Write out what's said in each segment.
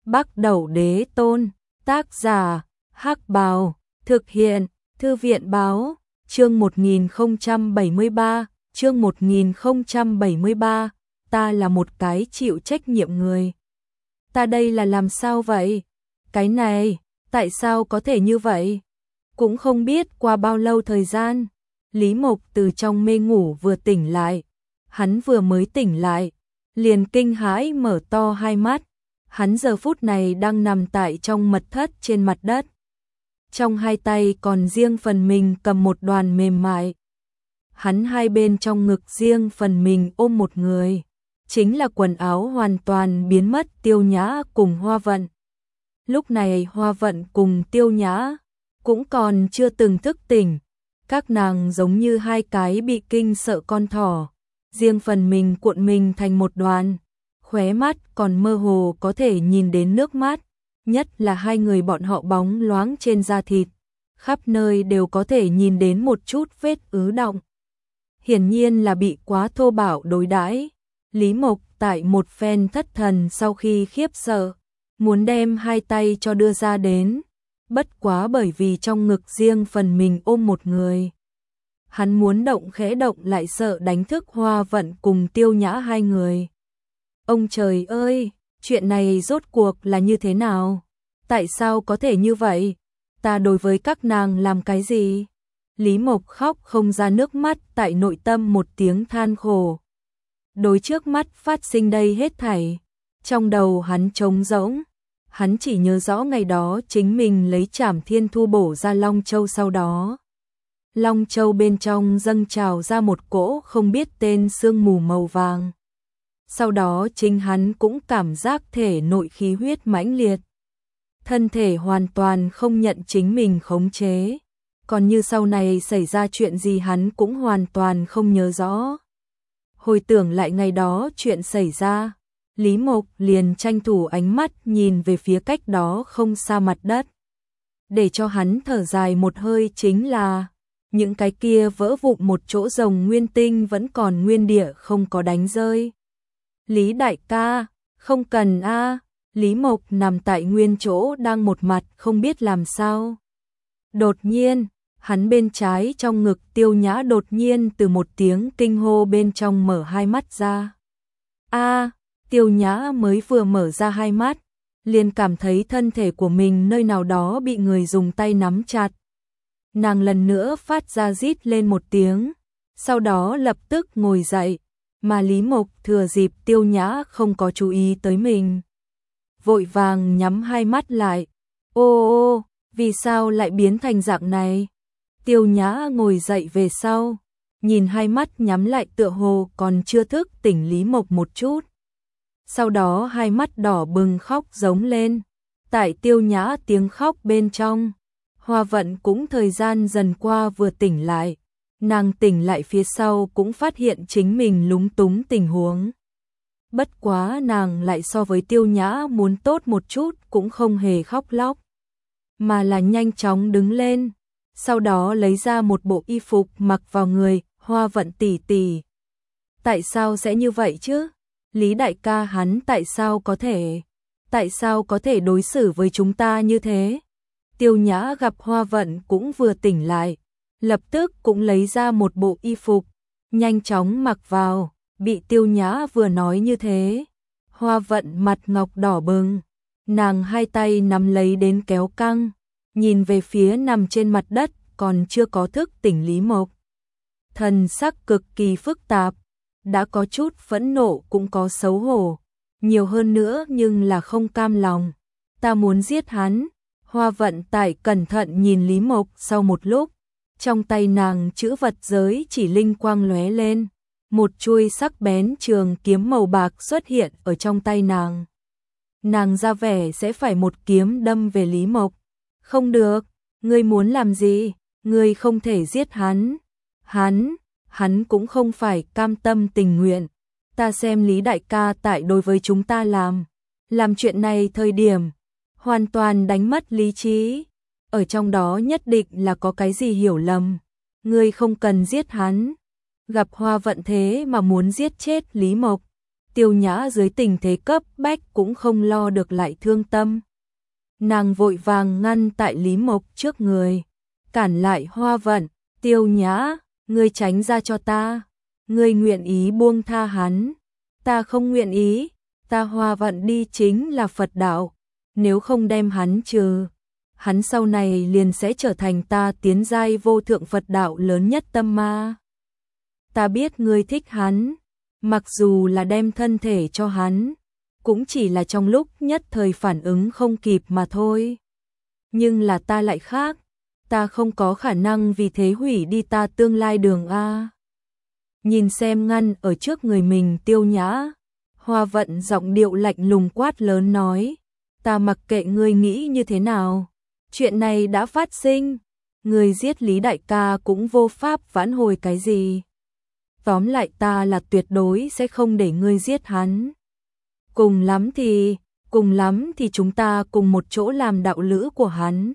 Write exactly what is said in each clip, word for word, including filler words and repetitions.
Bắc Đẩu Đế Tôn, tác giả, Hắc Bào, thực hiện, Thư viện Báo, chương một nghìn không trăm bảy mươi ba, chương một nghìn không trăm bảy mươi ba, ta là một cái chịu trách nhiệm người. Ta đây là làm sao vậy? Cái này, tại sao có thể như vậy? Cũng không biết qua bao lâu thời gian, Lý Mộc từ trong mê ngủ vừa tỉnh lại. Hắn vừa mới tỉnh lại, liền kinh hãi mở to hai mắt. Hắn giờ phút này đang nằm tại trong mật thất trên mặt đất. Trong hai tay còn riêng phần mình cầm một đoàn mềm mại. Hắn hai bên trong ngực riêng phần mình ôm một người. Chính là quần áo hoàn toàn biến mất Tiêu Nhã cùng Hoa Vận. Lúc này Hoa Vận cùng Tiêu Nhã cũng còn chưa từng thức tỉnh. Các nàng giống như hai cái bị kinh sợ con thỏ. Riêng phần mình cuộn mình thành một đoàn. Khóe mắt còn mơ hồ có thể nhìn đến nước mắt. Nhất là hai người bọn họ bóng loáng trên da thịt. Khắp nơi đều có thể nhìn đến một chút vết ứ đọng. Hiển nhiên là bị quá thô bạo đối đãi. Lý Mộc tại một phen thất thần sau khi khiếp sợ, muốn đem hai tay cho đưa ra đến. Bất quá bởi vì trong ngực riêng phần mình ôm một người. Hắn muốn động khẽ động lại sợ đánh thức Hoa Vận cùng Tiêu Nhã hai người. Ông trời ơi, chuyện này rốt cuộc là như thế nào? Tại sao có thể như vậy? Ta đối với các nàng làm cái gì? Lý Mộc khóc không ra nước mắt, tại nội tâm một tiếng than khổ. Đối trước mắt phát sinh đây hết thảy, trong đầu hắn trống rỗng. Hắn chỉ nhớ rõ ngày đó chính mình lấy Trảm Thiên Thu bổ ra Long Châu, sau đó Long Châu bên trong dâng trào ra một cỗ không biết tên sương mù màu vàng. Sau đó chính hắn cũng cảm giác thể nội khí huyết mãnh liệt. Thân thể hoàn toàn không nhận chính mình khống chế. Còn như sau này xảy ra chuyện gì hắn cũng hoàn toàn không nhớ rõ. Hồi tưởng lại ngày đó chuyện xảy ra, Lý Mộc liền tranh thủ ánh mắt nhìn về phía cách đó không xa mặt đất. Để cho hắn thở dài một hơi chính là những cái kia vỡ vụn một chỗ rồng nguyên tinh vẫn còn nguyên địa không có đánh rơi. Lý đại ca, không cần a. Lý Mộc nằm tại nguyên chỗ đang một mặt không biết làm sao. Đột nhiên, hắn bên trái trong ngực Tiêu Nhã đột nhiên từ một tiếng kinh hô bên trong mở hai mắt ra. A, Tiêu Nhã mới vừa mở ra hai mắt, liền cảm thấy thân thể của mình nơi nào đó bị người dùng tay nắm chặt. Nàng lần nữa phát ra rít lên một tiếng, sau đó lập tức ngồi dậy, mà Lý Mộc thừa dịp Tiêu Nhã không có chú ý tới mình. Vội vàng nhắm hai mắt lại. Ô ô, vì sao lại biến thành dạng này? Tiêu Nhã ngồi dậy về sau, nhìn hai mắt nhắm lại tựa hồ còn chưa thức tỉnh Lý Mộc một chút. Sau đó hai mắt đỏ bừng khóc giống lên. Tại Tiêu Nhã tiếng khóc bên trong, Hoa Vận cũng thời gian dần qua vừa tỉnh lại. Nàng tỉnh lại phía sau cũng phát hiện chính mình lúng túng tình huống. Bất quá nàng lại so với Tiêu Nhã muốn tốt một chút cũng không hề khóc lóc, mà là nhanh chóng đứng lên, sau đó lấy ra một bộ y phục mặc vào người. Hoa Vận tỷ tỷ, tại sao sẽ như vậy chứ? Lý đại ca hắn tại sao có thể, tại sao có thể đối xử với chúng ta như thế? Tiêu Nhã gặp Hoa Vận cũng vừa tỉnh lại, lập tức cũng lấy ra một bộ y phục, nhanh chóng mặc vào. Bị Tiêu Nhã vừa nói như thế, Hoa Vận mặt ngọc đỏ bừng, nàng hai tay nắm lấy đến kéo căng, nhìn về phía nằm trên mặt đất còn chưa có thức tỉnh Lý Mộc. Thần sắc cực kỳ phức tạp, đã có chút phẫn nộ cũng có xấu hổ, nhiều hơn nữa nhưng là không cam lòng. Ta muốn giết hắn. Hoa Vận tại cẩn thận nhìn Lý Mộc sau một lúc, trong tay nàng chữ vật giới chỉ linh quang lóe lên. Một chuôi sắc bén trường kiếm màu bạc xuất hiện ở trong tay nàng. Nàng ra vẻ sẽ phải một kiếm đâm về Lý Mộc. Không được, ngươi muốn làm gì? Ngươi không thể giết hắn. Hắn, hắn cũng không phải cam tâm tình nguyện. Ta xem Lý đại ca tại đối với chúng ta làm. Làm chuyện này thời điểm, hoàn toàn đánh mất lý trí. Ở trong đó nhất định là có cái gì hiểu lầm. Ngươi không cần giết hắn. Gặp Hoa Vận thế mà muốn giết chết Lý Mộc, Tiêu Nhã dưới tình thế cấp bách cũng không lo được lại thương tâm. Nàng vội vàng ngăn tại Lý Mộc trước người, cản lại Hoa Vận. Tiêu Nhã, ngươi tránh ra cho ta. Ngươi nguyện ý buông tha hắn. Ta không nguyện ý. Ta Hoa Vận đi chính là Phật đạo. Nếu không đem hắn trừ, hắn sau này liền sẽ trở thành ta tiến giai vô thượng Phật đạo lớn nhất tâm ma. Ta biết ngươi thích hắn, mặc dù là đem thân thể cho hắn, cũng chỉ là trong lúc nhất thời phản ứng không kịp mà thôi. Nhưng là ta lại khác, ta không có khả năng vì thế hủy đi ta tương lai đường a. Nhìn xem ngăn ở trước người mình Tiêu Nhã, Hoa Vận giọng điệu lạnh lùng quát lớn nói, ta mặc kệ ngươi nghĩ như thế nào, chuyện này đã phát sinh, ngươi giết Lý đại ca cũng vô pháp vãn hồi cái gì. Tóm lại ta là tuyệt đối sẽ không để ngươi giết hắn. Cùng lắm thì, cùng lắm thì chúng ta cùng một chỗ làm đạo lữ của hắn.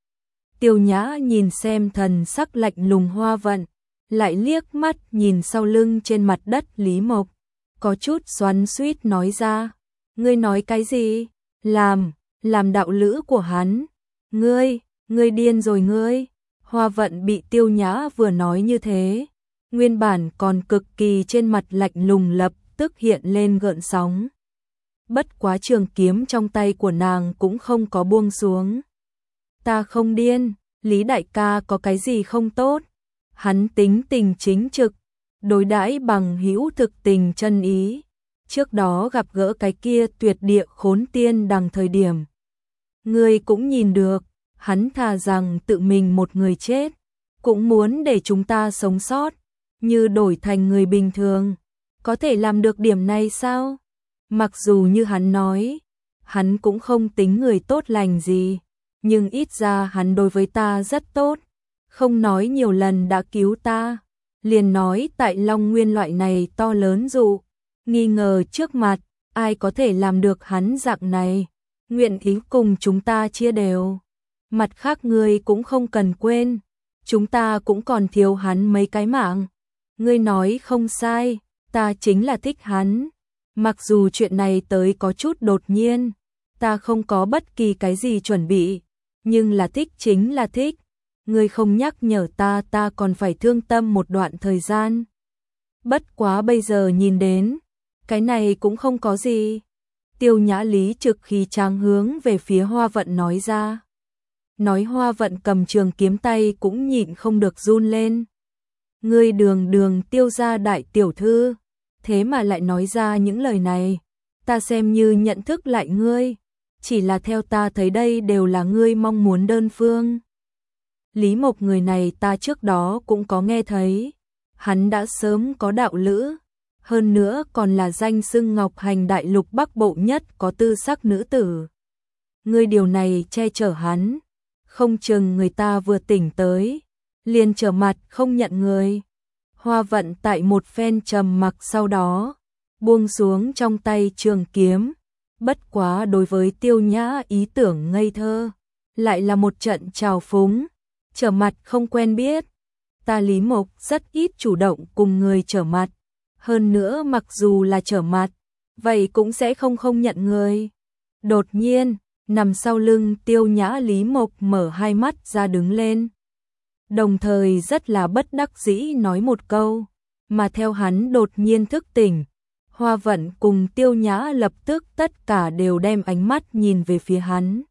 Tiêu Nhã nhìn xem thần sắc lạnh lùng Hoa Vận, lại liếc mắt nhìn sau lưng trên mặt đất Lý Mộc, có chút xoắn xuýt nói ra, ngươi nói cái gì? Làm, làm đạo lữ của hắn? Ngươi, ngươi điên rồi ngươi. Hoa Vận bị Tiêu Nhã vừa nói như thế, nguyên bản còn cực kỳ trên mặt lạnh lùng lập tức hiện lên gợn sóng. Bất quá trường kiếm trong tay của nàng cũng không có buông xuống. Ta không điên, Lý đại ca có cái gì không tốt? Hắn tính tình chính trực, đối đãi bằng hữu thực tình chân ý. Trước đó gặp gỡ cái kia tuyệt địa khốn tiên đằng thời điểm, ngươi cũng nhìn được, hắn thà rằng tự mình một người chết, cũng muốn để chúng ta sống sót, như đổi thành người bình thường. Có thể làm được điểm này sao? Mặc dù như hắn nói, hắn cũng không tính người tốt lành gì, nhưng ít ra hắn đối với ta rất tốt, không nói nhiều lần đã cứu ta, liền nói tại Long Nguyên loại này to lớn dụ, nghi ngờ trước mặt, ai có thể làm được hắn dạng này, nguyện ý cùng chúng ta chia đều. Mặt khác ngươi cũng không cần quên, chúng ta cũng còn thiếu hắn mấy cái mạng. Ngươi nói không sai, ta chính là thích hắn. Mặc dù chuyện này tới có chút đột nhiên, ta không có bất kỳ cái gì chuẩn bị, nhưng là thích chính là thích. Ngươi không nhắc nhở ta, ta còn phải thương tâm một đoạn thời gian. Bất quá bây giờ nhìn đến, cái này cũng không có gì. Tiêu Nhã lý trực khí tráng hướng về phía Hoa Vận nói ra. Nói Hoa Vận cầm trường kiếm tay cũng nhịn không được run lên. Ngươi đường đường Tiêu gia đại tiểu thư, thế mà lại nói ra những lời này. Ta xem như nhận thức lại ngươi, chỉ là theo ta thấy đây đều là ngươi mong muốn đơn phương. Lý Mộc người này ta trước đó cũng có nghe thấy, hắn đã sớm có đạo lữ, hơn nữa còn là danh xưng Ngọc Hành đại lục Bắc Bộ nhất có tư sắc nữ tử. Ngươi điều này che chở hắn, không chừng người ta vừa tỉnh tới, liền trở mặt không nhận người. Hoa Vận tại một phen trầm mặc sau đó, buông xuống trong tay trường kiếm, bất quá đối với Tiêu Nhã ý tưởng ngây thơ, lại là một trận trào phúng, trở mặt không quen biết. Ta Lý Mộc rất ít chủ động cùng người trở mặt, hơn nữa mặc dù là trở mặt, vậy cũng sẽ không không nhận người. Đột nhiên, nằm sau lưng Tiêu Nhã Lý Mộc mở hai mắt ra đứng lên, đồng thời rất là bất đắc dĩ nói một câu, mà theo hắn đột nhiên thức tỉnh, Hoa Vận cùng Tiêu Nhã lập tức tất cả đều đem ánh mắt nhìn về phía hắn.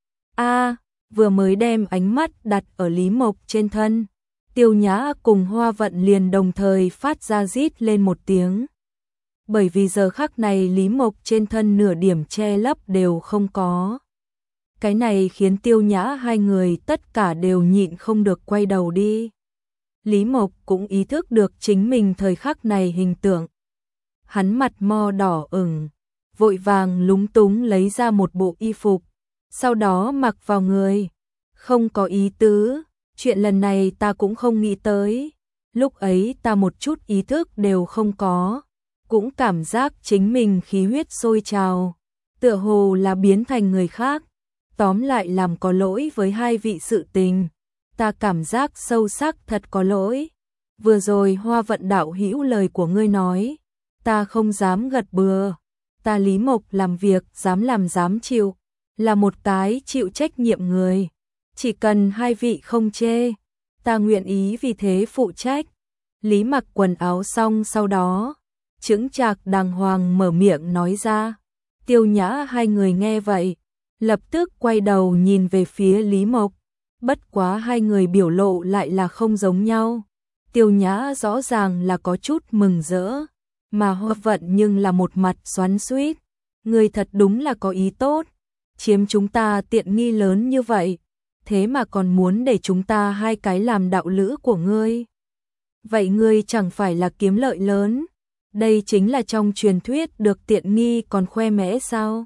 A, vừa mới đem ánh mắt đặt ở Lý Mộc trên thân, Tiêu Nhã cùng Hoa Vận liền đồng thời phát ra rít lên một tiếng. Bởi vì giờ khắc này Lý Mộc trên thân nửa điểm che lấp đều không có. Cái này khiến Tiêu Nhã hai người tất cả đều nhịn không được quay đầu đi. Lý Mộc cũng ý thức được chính mình thời khắc này hình tượng. Hắn mặt mo đỏ ửng, vội vàng lúng túng lấy ra một bộ y phục, sau đó mặc vào người. Không có ý tứ, chuyện lần này ta cũng không nghĩ tới. Lúc ấy ta một chút ý thức đều không có, cũng cảm giác chính mình khí huyết sôi trào, tựa hồ là biến thành người khác. Tóm lại làm có lỗi với hai vị sự tình, ta cảm giác sâu sắc thật có lỗi. Vừa rồi Hoa Vận đạo hữu lời của ngươi nói, ta không dám gật bừa. Ta Lý Mộc làm việc dám làm dám chịu, là một cái chịu trách nhiệm người. Chỉ cần hai vị không chê, ta nguyện ý vì thế phụ trách. Lý mặc quần áo xong sau đó, chững chạc đàng hoàng mở miệng nói ra. Tiêu Nhã hai người nghe vậy, lập tức quay đầu nhìn về phía Lý Mộc. Bất quá hai người biểu lộ lại là không giống nhau. Tiêu Nhã rõ ràng là có chút mừng rỡ, mà Hoa Vận nhưng là một mặt xoắn xuýt. Người thật đúng là có ý tốt, chiếm chúng ta tiện nghi lớn như vậy, thế mà còn muốn để chúng ta hai cái làm đạo lữ của ngươi. Vậy ngươi chẳng phải là kiếm lợi lớn, đây chính là trong truyền thuyết được tiện nghi còn khoe mẽ sao?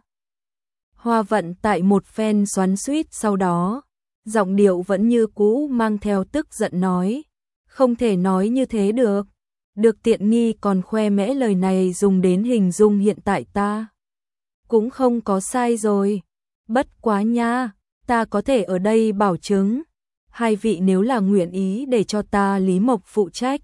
Hoa Vận tại một phen xoắn xuýt sau đó, giọng điệu vẫn như cũ mang theo tức giận nói, không thể nói như thế được, được tiện nghi còn khoe mẽ lời này dùng đến hình dung hiện tại ta. Cũng không có sai rồi, bất quá nha, ta có thể ở đây bảo chứng, hai vị nếu là nguyện ý để cho ta Lý Mộc phụ trách,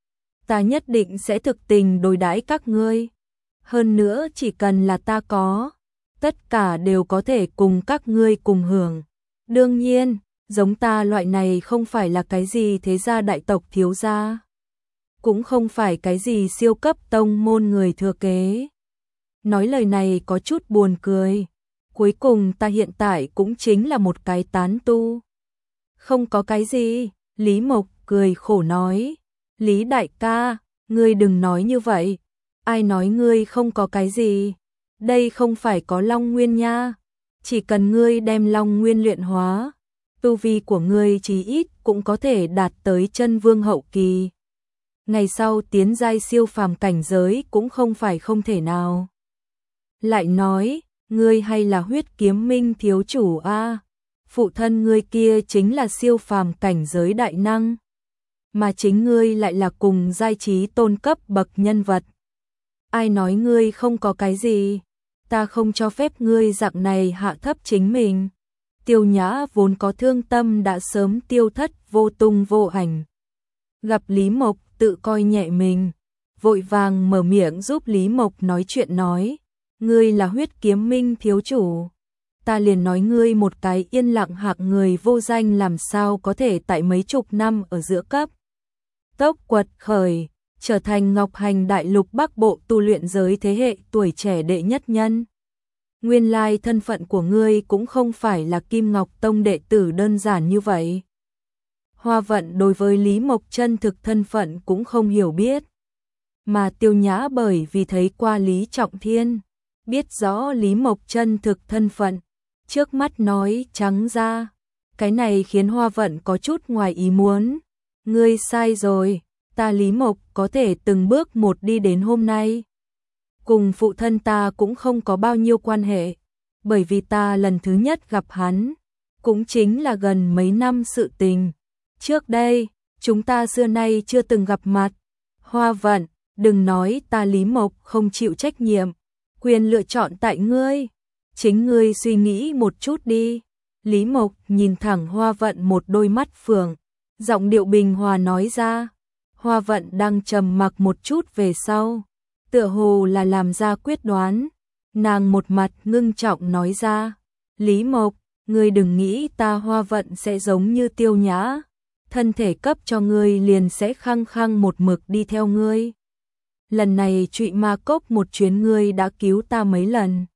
ta nhất định sẽ thực tình đối đãi các ngươi. Hơn nữa chỉ cần là ta có, tất cả đều có thể cùng các ngươi cùng hưởng. Đương nhiên, giống ta loại này không phải là cái gì thế gia đại tộc thiếu gia, cũng không phải cái gì siêu cấp tông môn người thừa kế. Nói lời này có chút buồn cười, cuối cùng ta hiện tại cũng chính là một cái tán tu. Không có cái gì, Lý Mộc cười khổ nói. Lý đại ca, ngươi đừng nói như vậy, ai nói ngươi không có cái gì, đây không phải có Long Nguyên nha, chỉ cần ngươi đem Long Nguyên luyện hóa, tu vi của ngươi chí ít cũng có thể đạt tới chân vương hậu kỳ. Ngày sau tiến giai siêu phàm cảnh giới cũng không phải không thể nào. Lại nói, ngươi hay là Huyết Kiếm Minh thiếu chủ a? Phụ thân ngươi kia chính là siêu phàm cảnh giới đại năng, mà chính ngươi lại là cùng giai trí tôn cấp bậc nhân vật. Ai nói ngươi không có cái gì, ta không cho phép ngươi dạng này hạ thấp chính mình. Tiêu Nhã vốn có thương tâm đã sớm tiêu thất vô tung vô ảnh. Gặp Lý Mộc tự coi nhẹ mình, vội vàng mở miệng giúp Lý Mộc nói chuyện nói, ngươi là Huyết Kiếm Minh thiếu chủ, ta liền nói ngươi một cái yên lặng hạng người vô danh làm sao có thể tại mấy chục năm ở giữa cấp tốc quật khởi, trở thành Ngọc Hành Đại Lục Bắc Bộ tu luyện giới thế hệ tuổi trẻ đệ nhất nhân. Nguyên lai thân phận của ngươi cũng không phải là Kim Ngọc Tông đệ tử đơn giản như vậy. Hoa Vận đối với Lý Mộc chân thực thân phận cũng không hiểu biết, mà Tiêu Nhã bởi vì thấy qua Lý Trọng Thiên, biết rõ Lý Mộc chân thực thân phận, trước mắt nói trắng ra, cái này khiến Hoa Vận có chút ngoài ý muốn. Ngươi sai rồi, ta Lý Mộc có thể từng bước một đi đến hôm nay, cùng phụ thân ta cũng không có bao nhiêu quan hệ, bởi vì ta lần thứ nhất gặp hắn, cũng chính là gần mấy năm sự tình. Trước đây, chúng ta xưa nay chưa từng gặp mặt. Hoa Vận, đừng nói ta Lý Mộc không chịu trách nhiệm, quyền lựa chọn tại ngươi, chính ngươi suy nghĩ một chút đi. Lý Mộc nhìn thẳng Hoa Vận một đôi mắt phượng, giọng điệu bình hòa nói ra. Hoa Vận đang trầm mặc một chút về sau, tựa hồ là làm ra quyết đoán, nàng một mặt ngưng trọng nói ra, Lý Mộc, ngươi đừng nghĩ ta Hoa Vận sẽ giống như Tiêu Nhã, thân thể cấp cho ngươi liền sẽ khăng khăng một mực đi theo ngươi. Lần này Trụy Ma Cốc một chuyến ngươi đã cứu ta mấy lần.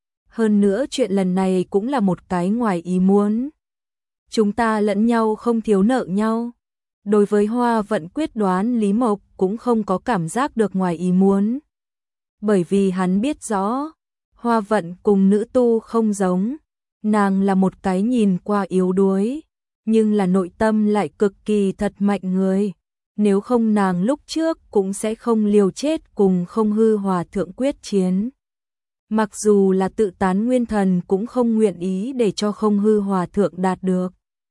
Hơn nữa chuyện lần này cũng là một cái ngoài ý muốn. Chúng ta lẫn nhau không thiếu nợ nhau. Đối với Hoa Vận quyết đoán, Lý Mộc cũng không có cảm giác được ngoài ý muốn. Bởi vì hắn biết rõ, Hoa Vận cùng nữ tu không giống, nàng là một cái nhìn qua yếu đuối, nhưng là nội tâm lại cực kỳ thật mạnh người. Nếu không nàng lúc trước cũng sẽ không liều chết cùng Không Hư Hòa Thượng quyết chiến. Mặc dù là tự tán nguyên thần cũng không nguyện ý để cho Không Hư Hòa Thượng đạt được.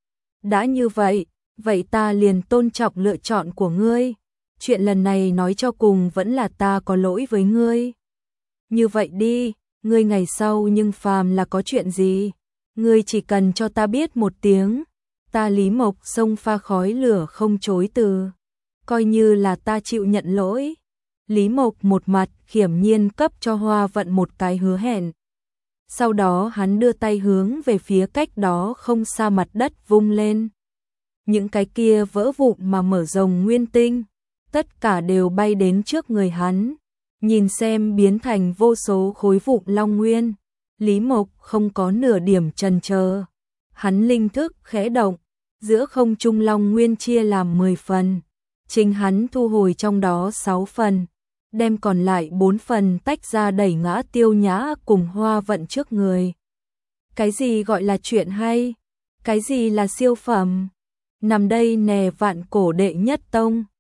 Đã như vậy, vậy ta liền tôn trọng lựa chọn của ngươi. Chuyện lần này nói cho cùng vẫn là ta có lỗi với ngươi. Như vậy đi, ngươi ngày sau nhưng phàm là có chuyện gì, ngươi chỉ cần cho ta biết một tiếng, ta Lý Mộc sông pha khói lửa không chối từ, coi như là ta chịu nhận lỗi. Lý Mộc một mặt khiểm nhiên cấp cho Hoa Vận một cái hứa hẹn. Sau đó hắn đưa tay hướng về phía cách đó không xa mặt đất vung lên. Những cái kia vỡ vụn mà mở rồng nguyên tinh, tất cả đều bay đến trước người hắn. Nhìn xem biến thành vô số khối vụn long nguyên, Lý Mộc không có nửa điểm chần chờ. Hắn linh thức khẽ động, giữa không trung long nguyên chia làm mười phần. Chính hắn thu hồi trong đó sáu phần, đem còn lại bốn phần tách ra đẩy ngã Tiêu Nhã cùng Hoa Vận trước người. Cái gì gọi là chuyện hay? Cái gì là siêu phẩm? Nằm đây nè vạn cổ đệ nhất tông.